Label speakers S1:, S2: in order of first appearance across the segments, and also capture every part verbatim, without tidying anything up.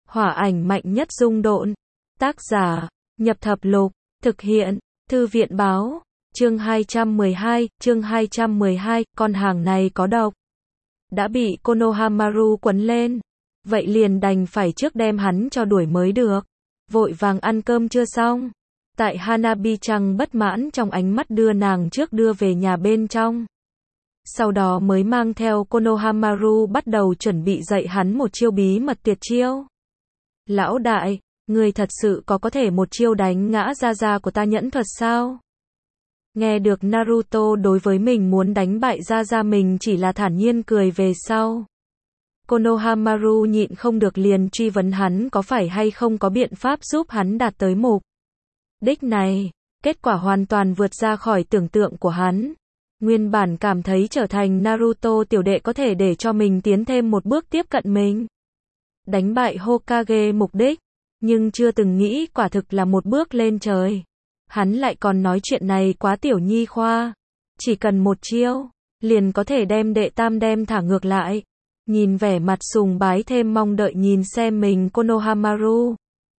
S1: Hỏa ảnh mạnh nhất dung độn. Tác giả, Nhập Thập Lục, thực hiện, Thư viện báo, chương hai trăm mười hai, chương hai trăm mười hai, con hàng này có độc. Đã bị Konohamaru quấn lên, vậy liền đành phải trước đem hắn cho đuổi mới được. Vội vàng ăn cơm chưa xong. Tại Hanabi-chan bất mãn trong ánh mắt đưa nàng trước đưa về nhà bên trong. Sau đó mới mang theo Konohamaru bắt đầu chuẩn bị dạy hắn một chiêu bí mật tuyệt chiêu. Lão đại, người thật sự có có thể một chiêu đánh ngã gia gia của ta nhẫn thuật sao? Nghe được Naruto đối với mình muốn đánh bại gia gia mình chỉ là thản nhiên cười về sau. Konohamaru nhịn không được liền truy vấn hắn có phải hay không có biện pháp giúp hắn đạt tới mục đích này. Kết quả hoàn toàn vượt ra khỏi tưởng tượng của hắn. Nguyên bản cảm thấy trở thành Naruto tiểu đệ có thể để cho mình tiến thêm một bước tiếp cận mình. Đánh bại Hokage mục đích, nhưng chưa từng nghĩ quả thực là một bước lên trời. Hắn lại còn nói chuyện này quá tiểu nhi khoa. Chỉ cần một chiêu, liền có thể đem đệ tam đem thả ngược lại. Nhìn vẻ mặt sùng bái thêm mong đợi nhìn xem mình Konohamaru.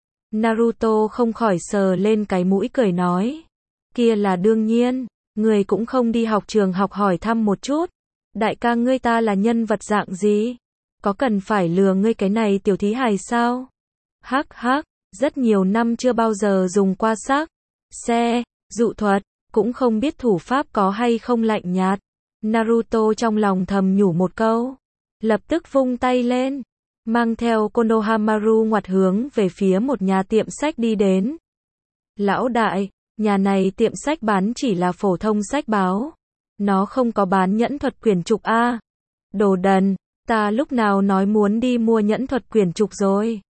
S1: Naruto không khỏi sờ lên cái mũi cười nói. Kia là đương nhiên, người cũng không đi học trường học hỏi thăm một chút. Đại ca ngươi ta là nhân vật dạng gì? Có cần phải lừa ngươi cái này tiểu thí hài sao? Hắc hắc, rất nhiều năm chưa bao giờ dùng qua sắc, xe, dụ thuật, cũng không biết thủ pháp có hay không lạnh nhạt. Naruto trong lòng thầm nhủ một câu. Lập tức vung tay lên, mang theo Konohamaru ngoặt hướng về phía một nhà tiệm sách đi đến. Lão đại, nhà này tiệm sách bán chỉ là phổ thông sách báo. Nó không có bán nhẫn thuật quyển trục a. Đồ đần, ta lúc nào nói muốn đi mua nhẫn thuật quyển trục rồi.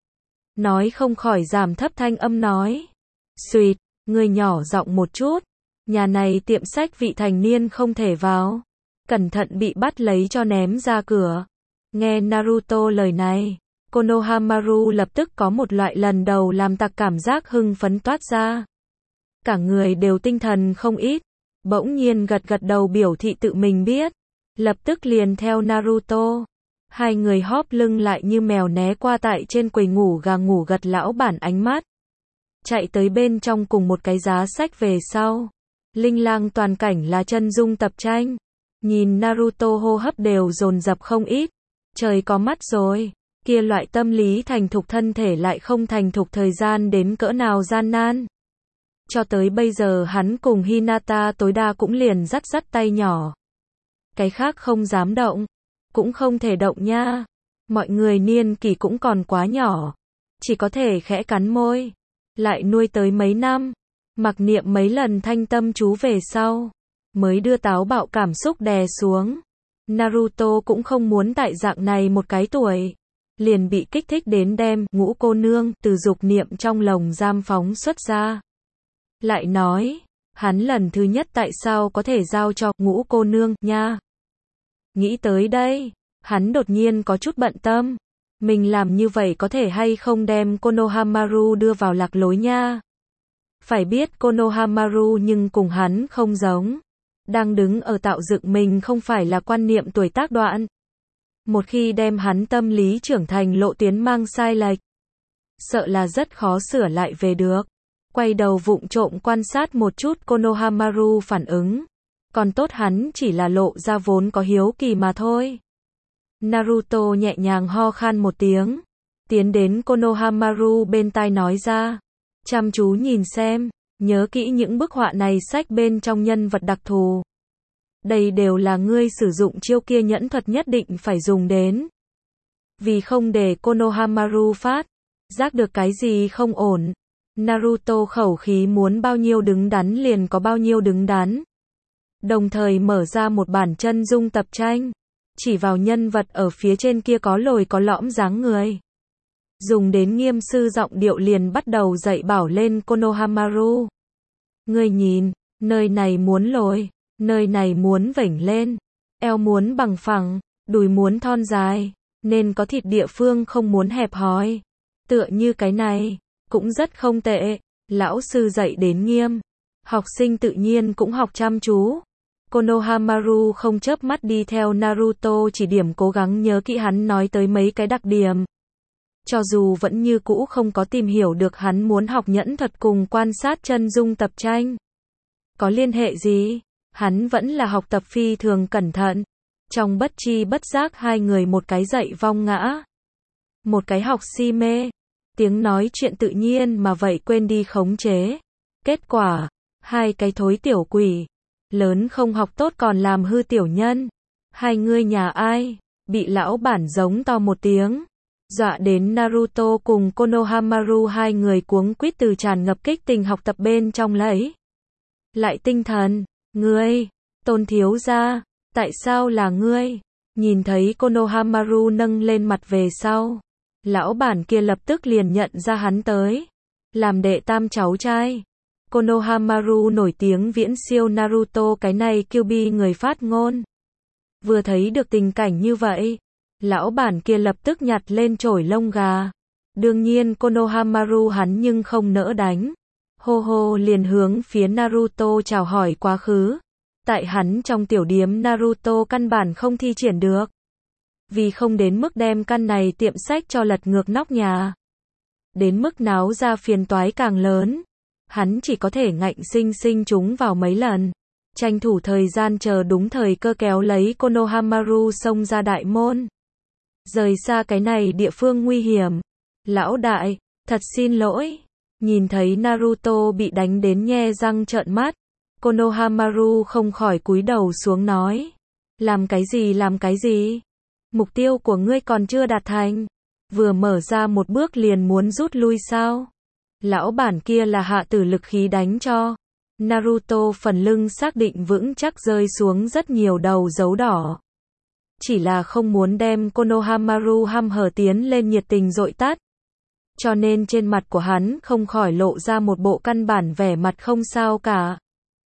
S1: Nói không khỏi giảm thấp thanh âm nói. Xuyệt, người nhỏ giọng một chút. Nhà này tiệm sách vị thành niên không thể vào. Cẩn thận bị bắt lấy cho ném ra cửa. Nghe Naruto lời này, Konohamaru lập tức có một loại lần đầu làm tặc cảm giác hưng phấn toát ra. Cả người đều tinh thần không ít, bỗng nhiên gật gật đầu biểu thị tự mình biết. Lập tức liền theo Naruto. Hai người hóp lưng lại như mèo né qua tại trên quầy ngủ gà ngủ gật lão bản ánh mắt. Chạy tới bên trong cùng một cái giá sách về sau. Linh lang toàn cảnh là chân dung tập tranh. Nhìn Naruto hô hấp đều dồn dập không ít. Trời có mắt rồi. Kia loại tâm lý thành thục thân thể lại không thành thục thời gian đến cỡ nào gian nan. Cho tới bây giờ hắn cùng Hinata tối đa cũng liền dắt dắt tay nhỏ. Cái khác không dám động. Cũng không thể động nha. Mọi người niên kỷ cũng còn quá nhỏ. Chỉ có thể khẽ cắn môi. Lại nuôi tới mấy năm. Mặc niệm mấy lần thanh tâm chú về sau. Mới đưa táo bạo cảm xúc đè xuống. Naruto cũng không muốn tại dạng này một cái tuổi. Liền bị kích thích đến đem ngũ cô nương từ dục niệm trong lồng giam phóng xuất ra. Lại nói, hắn lần thứ nhất tại sao có thể giao cho ngũ cô nương nha. Nghĩ tới đây, hắn đột nhiên có chút bận tâm. Mình làm như vậy có thể hay không đem Konohamaru đưa vào lạc lối nha. Phải biết Konohamaru nhưng cùng hắn không giống. Đang đứng ở tạo dựng mình không phải là quan niệm tuổi tác đoạn. Một khi đem hắn tâm lý trưởng thành lộ tuyến mang sai lệch. Sợ là rất khó sửa lại về được. Quay đầu vụng trộm quan sát một chút Konohamaru phản ứng. Còn tốt hắn chỉ là lộ ra vốn có hiếu kỳ mà thôi. Naruto nhẹ nhàng ho khan một tiếng. Tiến đến Konohamaru bên tai nói ra. Chăm chú nhìn xem. Nhớ kỹ những bức họa này sách bên trong nhân vật đặc thù. Đây đều là ngươi sử dụng chiêu kia nhẫn thuật nhất định phải dùng đến. Vì không để Konohamaru phát giác được cái gì không ổn. Naruto khẩu khí muốn bao nhiêu đứng đắn liền có bao nhiêu đứng đắn. Đồng thời mở ra một bản chân dung tập tranh. Chỉ vào nhân vật ở phía trên kia có lồi có lõm dáng người. Dùng đến nghiêm sư giọng điệu liền bắt đầu dạy bảo lên Konohamaru. Ngươi nhìn, nơi này muốn lồi, nơi này muốn vểnh lên, eo muốn bằng phẳng, đùi muốn thon dài, nên có thịt địa phương không muốn hẹp hòi. Tựa như cái này, cũng rất không tệ, lão sư dạy đến nghiêm. Học sinh tự nhiên cũng học chăm chú. Konohamaru không chớp mắt đi theo Naruto chỉ điểm cố gắng nhớ kỹ hắn nói tới mấy cái đặc điểm. cho dù vẫn như cũ không có tìm hiểu được hắn muốn học nhẫn thuật cùng quan sát chân dung tập tranh. Có liên hệ gì? Hắn vẫn là học tập phi thường cẩn thận. Trong bất tri bất giác hai người một cái dậy vong ngã. Một cái học si mê. Tiếng nói chuyện tự nhiên mà vậy quên đi khống chế. Kết quả, hai cái thối tiểu quỷ. Lớn không học tốt còn làm hư tiểu nhân. Hai ngươi nhà ai? Bị lão bản giống to một tiếng. Dọa đến Naruto cùng Konohamaru hai người cuống quýt từ tràn ngập kích tình học tập bên trong lấy. Lại tinh thần. Ngươi, Tôn thiếu gia, tại sao là ngươi? Nhìn thấy Konohamaru nâng lên mặt về sau. Lão bản kia lập tức liền nhận ra hắn tới. Làm đệ tam cháu trai. Konohamaru nổi tiếng viễn siêu Naruto cái này Kyuubi người phát ngôn. Vừa thấy được tình cảnh như vậy, lão bản kia lập tức nhặt lên chổi lông gà. Đương nhiên Konohamaru hắn nhưng không nỡ đánh. Hô hô liền hướng phía Naruto chào hỏi quá khứ. Tại hắn trong tiểu điếm Naruto căn bản không thi triển được. Vì không đến mức đem căn này tiệm sách cho lật ngược nóc nhà. Đến mức náo ra phiền toái càng lớn. Hắn chỉ có thể ngạnh sinh sinh chúng vào mấy lần. Tranh thủ thời gian chờ đúng thời cơ kéo lấy Konohamaru xông ra đại môn. Rời xa cái này địa phương nguy hiểm. Lão đại, thật xin lỗi. Nhìn thấy Naruto bị đánh đến nhe răng trợn mắt. Konohamaru không khỏi cúi đầu xuống nói. Làm cái gì làm cái gì? Mục tiêu của ngươi còn chưa đạt thành. Vừa mở ra một bước liền muốn rút lui sao? Lão bản kia là hạ tử lực khí đánh cho. Naruto phần lưng xác định vững chắc rơi xuống rất nhiều đầu dấu đỏ. Chỉ là không muốn đem Konohamaru hăm hở tiến lên nhiệt tình dội tắt. Cho nên trên mặt của hắn không khỏi lộ ra một bộ căn bản vẻ mặt không sao cả.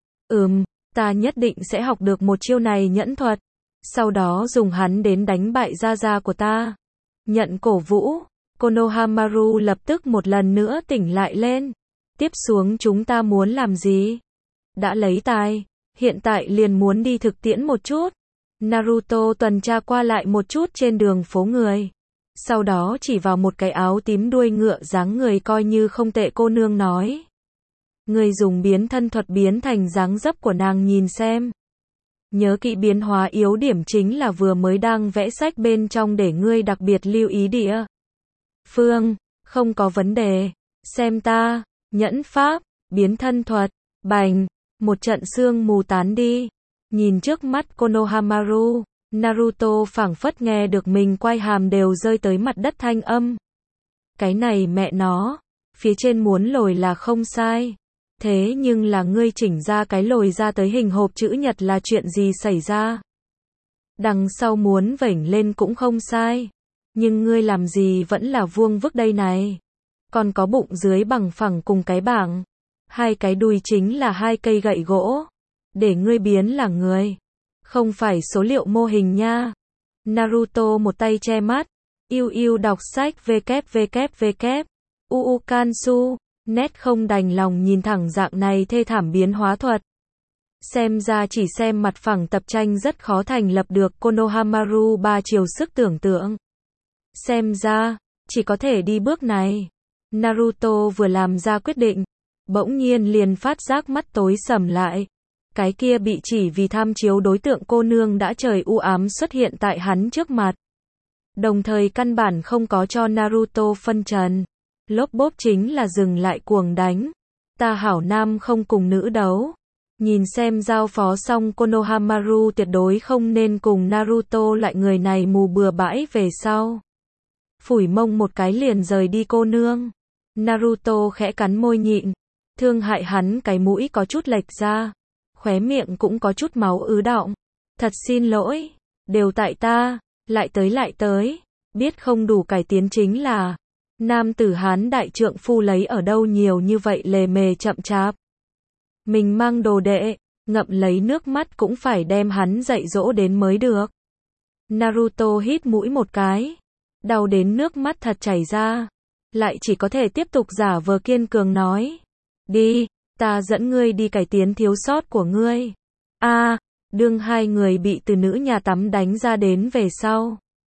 S1: Ừm, ta nhất định sẽ học được một chiêu này nhẫn thuật. Sau đó dùng hắn đến đánh bại gia gia của ta. Nhận cổ vũ. Konohamaru lập tức một lần nữa tỉnh lại lên. Tiếp xuống chúng ta muốn làm gì? Đã lấy tài, hiện tại liền muốn đi thực tiễn một chút. Naruto tuần tra qua lại một chút trên đường phố người. Sau đó chỉ vào một cái áo tím đuôi ngựa dáng người coi như không tệ cô nương nói. Người dùng biến thân thuật biến thành dáng dấp của nàng nhìn xem. Nhớ kỹ biến hóa yếu điểm chính là vừa mới đang vẽ sách bên trong để ngươi đặc biệt lưu ý địa. Phương, không có vấn đề. Xem ta, nhẫn pháp, biến thân thuật, bành, một trận sương mù tán đi. Nhìn trước mắt Konohamaru, Naruto phảng phất nghe được mình quai hàm đều rơi tới mặt đất thanh âm. Cái này mẹ nó, phía trên muốn lồi là không sai. Thế nhưng là ngươi chỉnh ra cái lồi ra tới hình hộp chữ nhật là chuyện gì xảy ra? Đằng sau muốn vểnh lên cũng không sai. Nhưng ngươi làm gì vẫn là vuông vức đây này? Còn có bụng dưới bằng phẳng cùng cái bảng. Hai cái đùi chính là hai cây gậy gỗ. Để ngươi biến là người. Không phải số liệu mô hình nha. Naruto một tay che mắt. Yêu yêu đọc sách www. Uu Kansu. Nét không đành lòng nhìn thẳng dạng này thê thảm biến hóa thuật. Xem ra chỉ xem mặt phẳng tập tranh rất khó thành lập được Konohamaru ba chiều sức tưởng tượng. Xem ra, chỉ có thể đi bước này. Naruto vừa làm ra quyết định, bỗng nhiên liền phát giác mắt tối sầm lại. Cái kia bị chỉ vì tham chiếu đối tượng cô nương đã trời u ám xuất hiện tại hắn trước mặt. Đồng thời căn bản không có cho Naruto phân trần. Lốp bốp chính là dừng lại cuồng đánh. Ta hảo nam không cùng nữ đấu. Nhìn xem giao phó xong Konohamaru tuyệt đối không nên cùng Naruto lại người này mù bừa bãi về sau. Phủi mông một cái liền rời đi cô nương. Naruto khẽ cắn môi nhịn. Thương hại hắn cái mũi có chút lệch ra. Khóe miệng cũng có chút máu ứ đọng. Thật xin lỗi. Đều tại ta. Lại tới lại tới. Biết không đủ cải tiến chính là. Nam tử Hán đại trượng phu lấy ở đâu nhiều như vậy lề mề chậm chạp. Mình mang đồ đệ. Ngậm lấy nước mắt cũng phải đem hắn dạy dỗ đến mới được. Naruto hít mũi một cái. Đau đến nước mắt thật chảy ra. Lại chỉ có thể tiếp tục giả vờ kiên cường nói. Đi, ta dẫn ngươi đi cải tiến thiếu sót của ngươi. A, à, đương hai người bị từ nữ nhà tắm đánh ra đến về sau.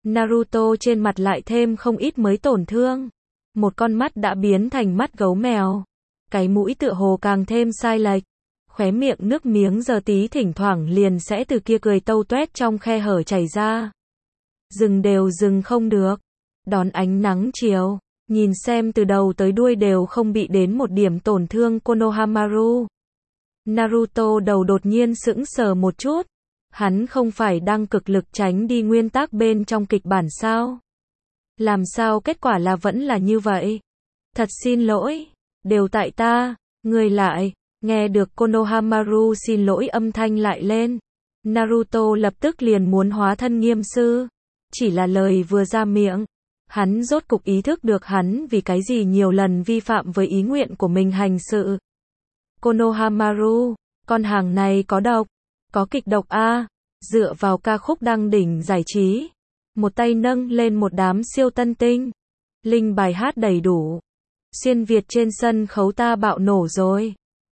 S1: Naruto trên mặt lại thêm không ít mới tổn thương. Một con mắt đã biến thành mắt gấu mèo. Cái mũi tựa hồ càng thêm sai lệch. Khóe miệng nước miếng giờ tí thỉnh thoảng liền sẽ từ kia cười tâu tuét trong khe hở chảy ra. Dừng đều dừng không được. Đón ánh nắng chiều, nhìn xem từ đầu tới đuôi đều không bị đến một điểm tổn thương Konohamaru. Naruto đầu đột nhiên sững sờ một chút. Hắn không phải đang cực lực tránh đi nguyên tắc bên trong kịch bản sao? Làm sao kết quả là vẫn là như vậy? Thật xin lỗi, đều tại ta, người lại, nghe được Konohamaru xin lỗi âm thanh lại lên. Naruto lập tức liền muốn hóa thân nghiêm sư. Chỉ là lời vừa ra miệng, hắn rốt cục ý thức được hắn vì cái gì nhiều lần vi phạm với ý nguyện của mình hành sự. Konohamaru, con hàng này có độc, có kịch độc a. Dựa vào ca khúc đăng đỉnh giải trí, một tay nâng lên một đám siêu tân tinh, linh bài hát đầy đủ, xuyên Việt trên sân khấu ta bạo nổ rồi.